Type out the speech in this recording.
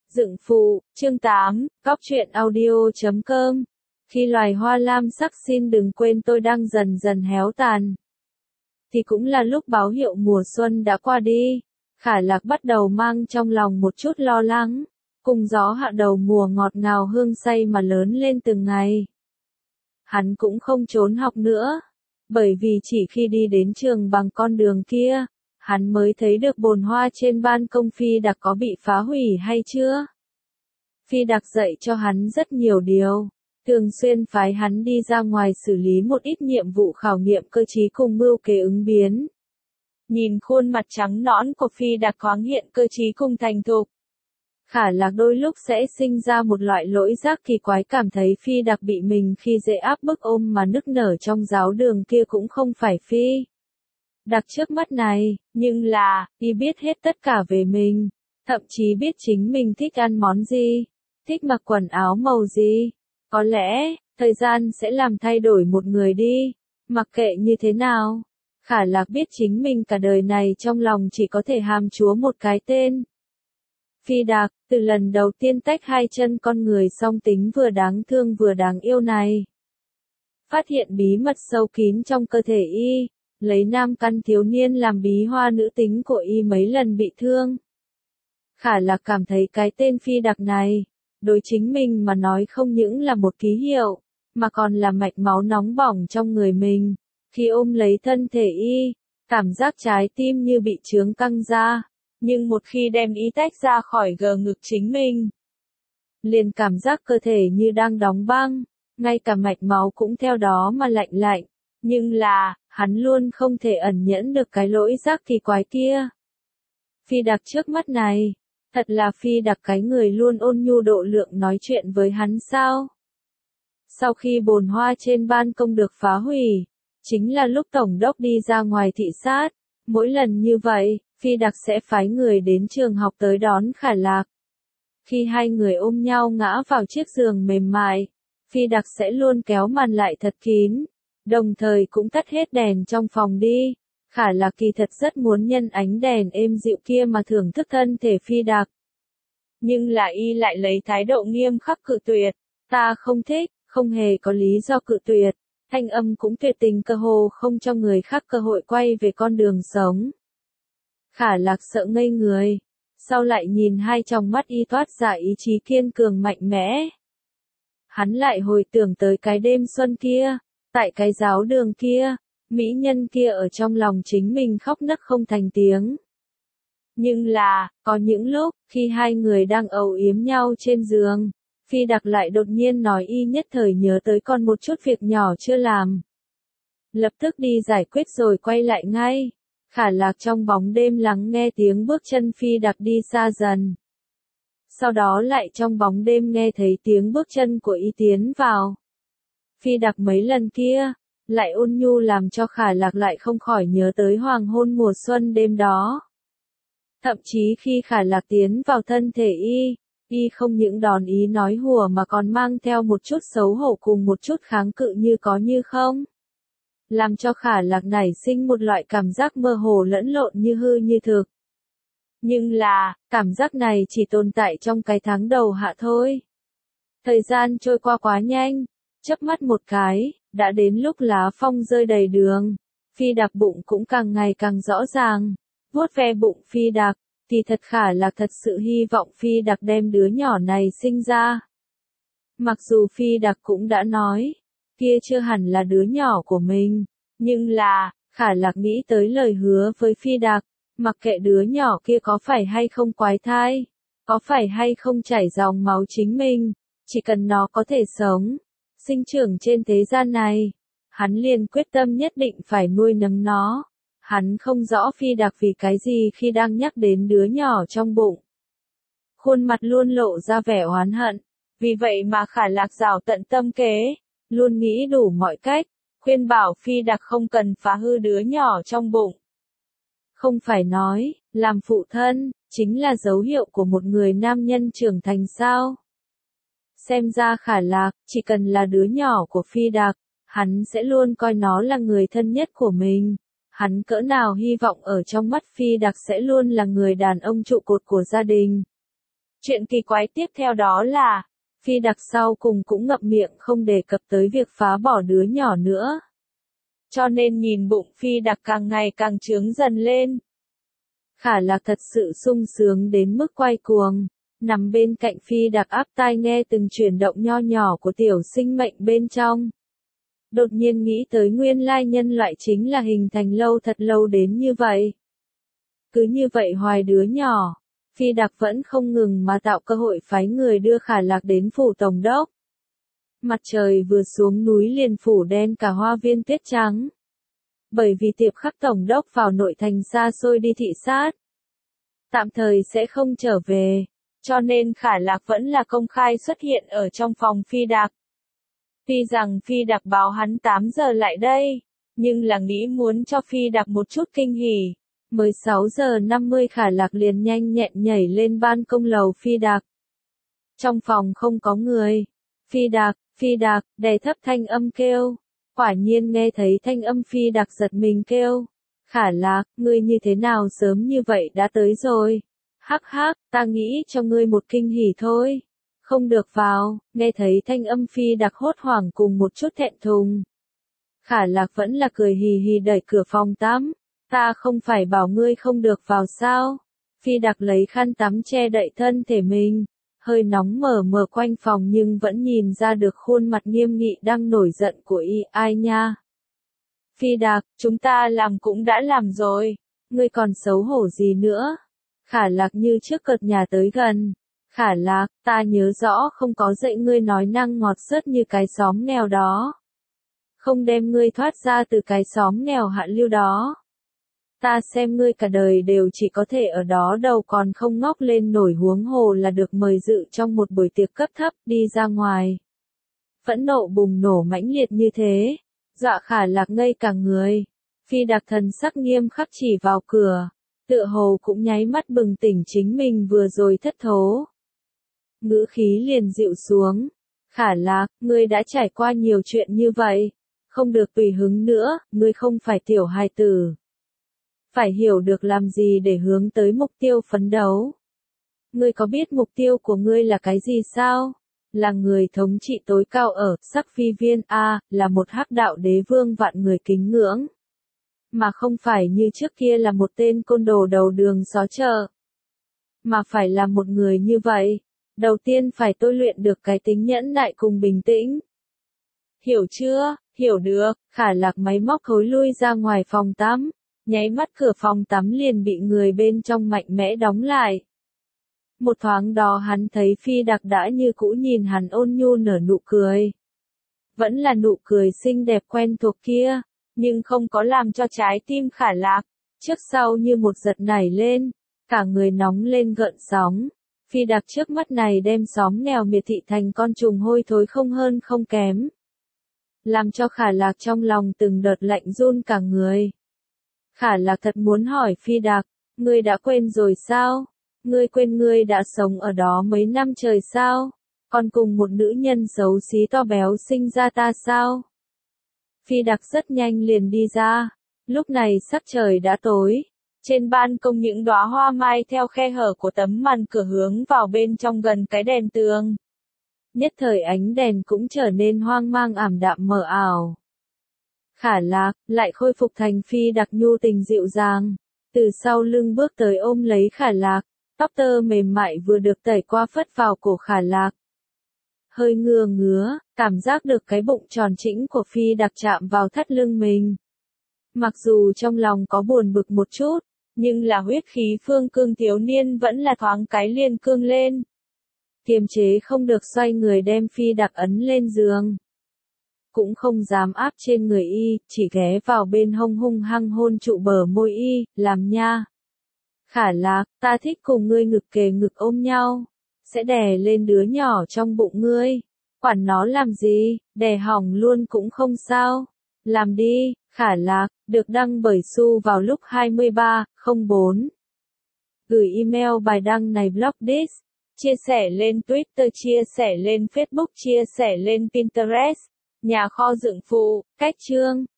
Dựng phụ, chương 8, Cóc truyện audio.com. Khi loài hoa lam sắc xin đừng quên tôi đang dần dần héo tàn, thì cũng là lúc báo hiệu mùa xuân đã qua đi. Khả Lạc bắt đầu mang trong lòng một chút lo lắng, cùng gió hạ đầu mùa ngọt ngào hương say mà lớn lên từng ngày. Hắn cũng không trốn học nữa, bởi vì chỉ khi đi đến trường bằng con đường kia, hắn mới thấy được bồn hoa trên ban công Phi Đặc có bị phá hủy hay chưa. Phi Đặc dạy cho hắn rất nhiều điều, thường xuyên phái hắn đi ra ngoài xử lý một ít nhiệm vụ khảo nghiệm cơ trí cùng mưu kế ứng biến. Nhìn khuôn mặt trắng nõn của Phi Đặc thoáng hiện cơ trí cùng thành thục, Khả Lạc đôi lúc sẽ sinh ra một loại lỗi giác kỳ quái, cảm thấy Phi Đặc bị mình khi dễ áp bức ôm mà nức nở trong giáo đường kia cũng không phải Phi Đặc trước mắt này, nhưng là, y biết hết tất cả về mình, thậm chí biết chính mình thích ăn món gì, thích mặc quần áo màu gì. Có lẽ, thời gian sẽ làm thay đổi một người đi, mặc kệ như thế nào. Khả Lạc biết chính mình cả đời này trong lòng chỉ có thể hàm chúa một cái tên. Phi Đặc, từ lần đầu tiên tách hai chân con người song tính vừa đáng thương vừa đáng yêu này. Phát hiện bí mật sâu kín trong cơ thể y, lấy nam căn thiếu niên làm bí hoa nữ tính của y mấy lần bị thương. Khả Lạc cảm thấy cái tên Phi Đặc này, đối chính mình mà nói không những là một ký hiệu, mà còn là mạch máu nóng bỏng trong người mình. Khi ôm lấy thân thể y, cảm giác trái tim như bị chướng căng ra, nhưng một khi đem y tách ra khỏi gờ ngực chính mình, liền cảm giác cơ thể như đang đóng băng, ngay cả mạch máu cũng theo đó mà lạnh lạnh. Nhưng là, hắn luôn không thể ẩn nhẫn được cái lỗi giác kỳ quái kia. Phi Đặc trước mắt này, thật là Phi Đặc cái người luôn ôn nhu độ lượng nói chuyện với hắn sao? Sau khi bồn hoa trên ban công được phá hủy, chính là lúc tổng đốc đi ra ngoài thị sát. Mỗi lần như vậy, Phi Đặc sẽ phái người đến trường học tới đón Khả Lạc. Khi hai người ôm nhau ngã vào chiếc giường mềm mại, Phi Đặc sẽ luôn kéo màn lại thật kín, đồng thời cũng tắt hết đèn trong phòng đi. Khả Lạc kỳ thật rất muốn nhân ánh đèn êm dịu kia mà thưởng thức thân thể Phi Đặc. Nhưng là y lại lấy thái độ nghiêm khắc cự tuyệt. Ta không thích, không hề có lý do cự tuyệt. Thanh âm cũng tuyệt tình cơ hồ không cho người khác cơ hội quay về con đường sống. Khả Lạc sợ ngây người, sau lại nhìn hai tròng mắt y toát ra ý chí kiên cường mạnh mẽ. Hắn lại hồi tưởng tới cái đêm xuân kia, tại cái giáo đường kia, mỹ nhân kia ở trong lòng chính mình khóc nấc không thành tiếng. Nhưng là, có những lúc, khi hai người đang âu yếm nhau trên giường, Phi Đặc lại đột nhiên nói y nhất thời nhớ tới còn một chút việc nhỏ chưa làm. Lập tức đi giải quyết rồi quay lại ngay. Khả Lạc trong bóng đêm lắng nghe tiếng bước chân Phi Đặc đi xa dần. Sau đó lại trong bóng đêm nghe thấy tiếng bước chân của y tiến vào. Phi Đặc mấy lần kia, lại ôn nhu làm cho Khả Lạc lại không khỏi nhớ tới hoàng hôn mùa xuân đêm đó. Thậm chí khi Khả Lạc tiến vào thân thể y không những đòn ý nói hùa mà còn mang theo một chút xấu hổ cùng một chút kháng cự như có như không. Làm cho Khả Lạc nảy sinh một loại cảm giác mơ hồ lẫn lộn như hư như thực. Nhưng là, cảm giác này chỉ tồn tại trong cái tháng đầu hạ thôi. Thời gian trôi qua quá nhanh, chớp mắt một cái, đã đến lúc lá phong rơi đầy đường. Phi Đặc bụng cũng càng ngày càng rõ ràng. Vuốt ve bụng Phi Đặc, thì thật Khả Lạc thật sự hy vọng Phi Đặc đem đứa nhỏ này sinh ra. Mặc dù Phi Đặc cũng đã nói, kia chưa hẳn là đứa nhỏ của mình, nhưng là, Khả Lạc nghĩ tới lời hứa với Phi Đặc, mặc kệ đứa nhỏ kia có phải hay không quái thai, có phải hay không chảy dòng máu chính mình, chỉ cần nó có thể sống, sinh trưởng trên thế gian này, hắn liền quyết tâm nhất định phải nuôi nấng nó. Hắn không rõ Phi Đặc vì cái gì khi đang nhắc đến đứa nhỏ trong bụng. Khuôn mặt luôn lộ ra vẻ oán hận, vì vậy mà Khả Lạc giảo tận tâm kế, luôn nghĩ đủ mọi cách, khuyên bảo Phi Đặc không cần phá hư đứa nhỏ trong bụng. Không phải nói, làm phụ thân, chính là dấu hiệu của một người nam nhân trưởng thành sao? Xem ra Khả Lạc, chỉ cần là đứa nhỏ của Phi Đặc, hắn sẽ luôn coi nó là người thân nhất của mình. Hắn cỡ nào hy vọng ở trong mắt Phi Đặc sẽ luôn là người đàn ông trụ cột của gia đình. Chuyện kỳ quái tiếp theo đó là, Phi Đặc sau cùng cũng ngậm miệng không đề cập tới việc phá bỏ đứa nhỏ nữa. Cho nên nhìn bụng Phi Đặc càng ngày càng trướng dần lên. Khả Lạc thật sự sung sướng đến mức quay cuồng, nằm bên cạnh Phi Đặc áp tai nghe từng chuyển động nho nhỏ của tiểu sinh mệnh bên trong. Đột nhiên nghĩ tới nguyên lai nhân loại chính là hình thành lâu thật lâu đến như vậy. Cứ như vậy hoài đứa nhỏ, Phi Đặc vẫn không ngừng mà tạo cơ hội phái người đưa Khả Lạc đến phủ tổng đốc. Mặt trời vừa xuống núi liền phủ đen cả hoa viên tuyết trắng. Bởi vì Tiệp Khắc tổng đốc vào nội thành xa xôi đi thị sát, tạm thời sẽ không trở về, cho nên Khả Lạc vẫn là công khai xuất hiện ở trong phòng Phi Đặc. Tuy rằng Phi Đặc báo hắn 8 giờ lại đây, nhưng là nghĩ muốn cho Phi Đặc một chút kinh hỉ. 16 giờ 50 Khả Lạc liền nhanh nhẹn nhảy lên ban công lầu Phi Đặc. Trong phòng không có người. Phi Đặc, đè thấp thanh âm kêu. Quả nhiên nghe thấy thanh âm Phi Đặc giật mình kêu. Khả Lạc, ngươi như thế nào sớm như vậy đã tới rồi? Hắc hắc, ta nghĩ cho ngươi một kinh hỉ thôi. Không được vào, nghe thấy thanh âm Phi Đặc hốt hoảng cùng một chút thẹn thùng. Khả Lạc vẫn là cười hì hì đẩy cửa phòng tắm. Ta không phải bảo ngươi không được vào sao? Phi Đặc lấy khăn tắm che đậy thân thể mình, hơi nóng mờ quanh phòng nhưng vẫn nhìn ra được khuôn mặt nghiêm nghị đang nổi giận của y. Ai nha? Phi Đặc, chúng ta làm cũng đã làm rồi, ngươi còn xấu hổ gì nữa? Khả Lạc như trước cợt nhà tới gần. Khả Lạc, ta nhớ rõ không có dạy ngươi nói năng ngọt sớt như cái xóm nghèo đó. Không đem ngươi thoát ra từ cái xóm nghèo hạ lưu đó. Ta xem ngươi cả đời đều chỉ có thể ở đó đâu còn không ngóc lên nổi huống hồ là được mời dự trong một buổi tiệc cấp thấp đi ra ngoài. Phẫn nộ bùng nổ mãnh liệt như thế, dọa Khả Lạc ngây cả người. Phi Đặc thần sắc nghiêm khắc chỉ vào cửa, tựa hồ cũng nháy mắt bừng tỉnh chính mình vừa rồi thất thố. Ngữ khí liền dịu xuống. Khả Lạc, ngươi đã trải qua nhiều chuyện như vậy, không được tùy hứng nữa, ngươi không phải tiểu hài tử. Phải hiểu được làm gì để hướng tới mục tiêu phấn đấu. Ngươi có biết mục tiêu của ngươi là cái gì sao? Là người thống trị tối cao ở Sắc Phi Viên A, là một hắc đạo đế vương vạn người kính ngưỡng. Mà không phải như trước kia là một tên côn đồ đầu đường xó chợ. Mà phải là một người như vậy, đầu tiên phải tôi luyện được cái tính nhẫn nại cùng bình tĩnh. Hiểu chưa? Hiểu được. Khả Lạc máy móc thối lui ra ngoài phòng tắm. Nháy mắt cửa phòng tắm liền bị người bên trong mạnh mẽ đóng lại. Một thoáng đó hắn thấy Phi Đặc đã như cũ nhìn hắn ôn nhu nở nụ cười. Vẫn là nụ cười xinh đẹp quen thuộc kia, nhưng không có làm cho trái tim Khả Lạc, trước sau như một giật nảy lên, cả người nóng lên gợn sóng. Phi Đặc trước mắt này đem xóm nghèo miệt thị thành con trùng hôi thối không hơn không kém. Làm cho Khả Lạc trong lòng từng đợt lạnh run cả người. Khả Lạc thật muốn hỏi Phi Đặc, ngươi đã quên rồi sao? Ngươi quên ngươi đã sống ở đó mấy năm trời sao? Còn cùng một nữ nhân xấu xí to béo sinh ra ta sao? Phi Đặc rất nhanh liền đi ra. Lúc này sắc trời đã tối. Trên ban công những đóa hoa mai theo khe hở của tấm màn cửa hướng vào bên trong gần cái đèn tường. Nhất thời ánh đèn cũng trở nên hoang mang ảm đạm mờ ảo. Khả Lạc lại khôi phục thành Phi Đặc nhu tình dịu dàng, từ sau lưng bước tới ôm lấy Khả Lạc, tóc tơ mềm mại vừa được tẩy qua phất vào cổ Khả Lạc. Hơi ngứa, cảm giác được cái bụng tròn trĩnh của Phi Đặc chạm vào thắt lưng mình. Mặc dù trong lòng có buồn bực một chút, nhưng là huyết khí phương cương thiếu niên vẫn là thoáng cái liền cương lên. Kiềm chế không được xoay người đem Phi Đặc ấn lên giường. Cũng không dám áp trên người y, chỉ ghé vào bên hông hung hăng hôn trụ bờ môi y, làm nha. Khả Lạc, ta thích cùng ngươi ngực kề ngực ôm nhau, sẽ đè lên đứa nhỏ trong bụng ngươi. Quản nó làm gì, đè hỏng luôn cũng không sao. Làm đi, Khả Lạc, được đăng bởi Su vào lúc 23:04. Gửi email bài đăng này blog this, chia sẻ lên Twitter, chia sẻ lên Facebook, chia sẻ lên Pinterest. Nhà kho dựng phụ, cách chương.